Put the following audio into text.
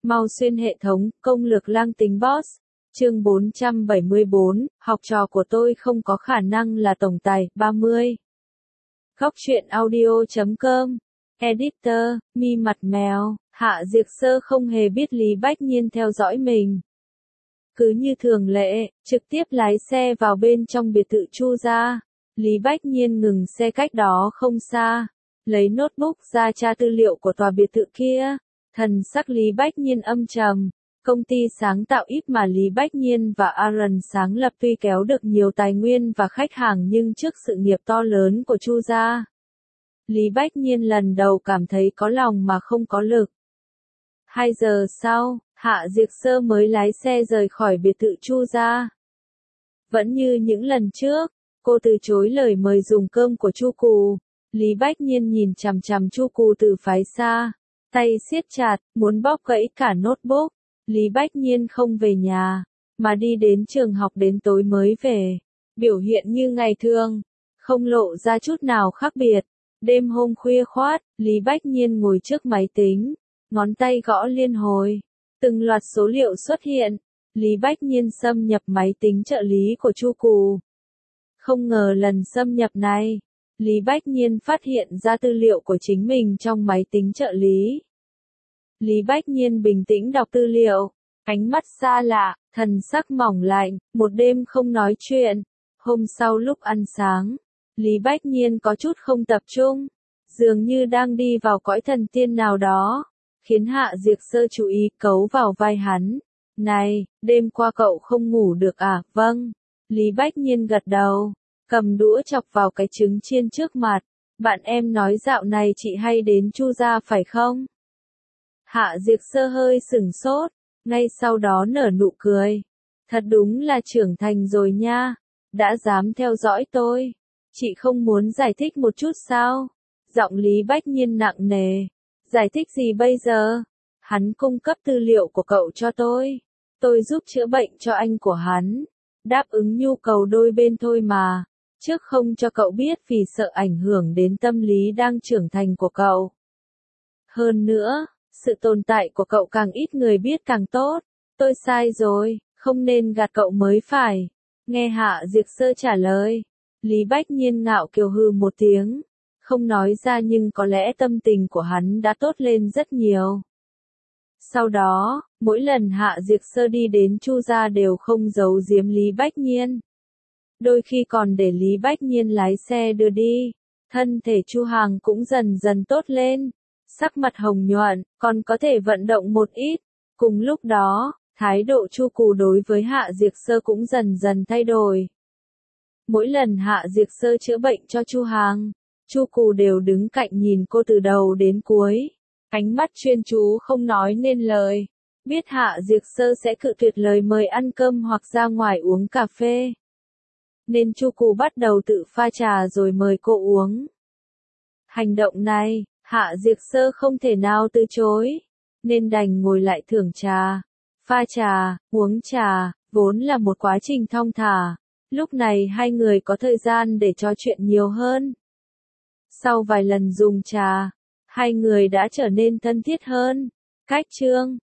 Mau xuyên hệ thống, công lược lang tính boss. Chương 474, học trò của tôi không có khả năng là tổng tài, 30. Góc truyện audio.com. Editor, mi mặt mèo, Hạ Diệc Sơ không hề biết Lý Bách Nhiên theo dõi mình. Cứ như thường lệ, trực tiếp lái xe vào bên trong biệt thự Chu gia. Lý Bách Nhiên ngừng xe cách đó không xa, lấy notebook ra tra tư liệu của tòa biệt thự kia. Thần sắc Lý Bách Nhiên âm trầm. Công ty sáng tạo ít mà Lý Bách Nhiên và Aaron sáng lập tuy kéo được nhiều tài nguyên và khách hàng nhưng trước sự nghiệp to lớn của Chu gia, Lý Bách Nhiên lần đầu cảm thấy có lòng mà không có lực. 2 giờ sau, Hạ Diệc Sơ mới lái xe rời khỏi biệt thự Chu gia. Vẫn như những lần trước, cô từ chối lời mời dùng cơm của Chu Cù. Lý Bách Nhiên nhìn chằm chằm Chu Cù từ phái xa, tay siết chặt, muốn bóp gãy cả notebook. Lý Bách Nhiên không về nhà, mà đi đến trường học đến tối mới về. Biểu hiện như ngày thường, không lộ ra chút nào khác biệt. Đêm hôm khuya khoát, Lý Bách Nhiên ngồi trước máy tính, ngón tay gõ liên hồi. Từng loạt số liệu xuất hiện. Lý Bách Nhiên xâm nhập máy tính trợ lý của Chu Cù. Không ngờ lần xâm nhập này, Lý Bách Nhiên phát hiện ra tư liệu của chính mình trong máy tính trợ lý. Lý Bách Nhiên bình tĩnh đọc tư liệu, ánh mắt xa lạ, thần sắc mỏng lạnh, một đêm không nói chuyện. Hôm sau lúc ăn sáng, Lý Bách Nhiên có chút không tập trung, dường như đang đi vào cõi thần tiên nào đó, khiến Hạ Diệc Sơ chú ý cấu vào vai hắn. Này, đêm qua cậu không ngủ được à? Vâng. Lý Bách Nhiên gật đầu, cầm đũa chọc vào cái trứng chiên trước mặt. Bạn em nói dạo này chị hay đến Chu gia phải không? Hạ Diệc Sơ hơi sửng sốt, ngay sau đó nở nụ cười. Thật đúng là trưởng thành rồi nha, đã dám theo dõi tôi. Chị không muốn giải thích một chút sao? Giọng Lý Bách Nhiên nặng nề. Giải thích gì bây giờ? Hắn cung cấp tư liệu của cậu cho tôi giúp chữa bệnh cho anh của hắn, đáp ứng nhu cầu đôi bên thôi mà, trước không cho cậu biết vì sợ ảnh hưởng đến tâm lý đang trưởng thành của cậu. Hơn nữa, sự tồn tại của cậu càng ít người biết càng tốt. Tôi sai rồi, không nên gạt cậu mới phải. Nghe Hạ Diệc Sơ trả lời, Lý Bách Nhiên ngạo kiều hừ một tiếng, không nói ra nhưng có lẽ tâm tình của hắn đã tốt lên rất nhiều. Sau đó, mỗi lần Hạ Diệc Sơ đi đến Chu gia đều không giấu giếm Lý Bách Nhiên. Đôi khi còn để Lý Bách Nhiên lái xe đưa đi. Thân thể Chu Hàng cũng dần dần tốt lên, sắc mặt hồng nhuận, còn có thể vận động một ít. Cùng lúc đó, thái độ Chu Cù đối với Hạ Diệc Sơ cũng dần dần thay đổi. Mỗi lần Hạ Diệc Sơ chữa bệnh cho Chu Hàng, Chu Cù đều đứng cạnh nhìn cô từ đầu đến cuối, ánh mắt chuyên chú không nói nên lời. Biết Hạ Diệc Sơ sẽ cự tuyệt lời mời ăn cơm hoặc ra ngoài uống cà phê, nên Chu Cù bắt đầu tự pha trà rồi mời cô uống. Hành động này, Hạ Diệc Sơ không thể nào từ chối, nên đành ngồi lại thưởng trà. Pha trà, uống trà, vốn là một quá trình thong thả. Lúc này hai người có thời gian để trò chuyện nhiều hơn. Sau vài lần dùng trà, hai người đã trở nên thân thiết hơn. Cách chương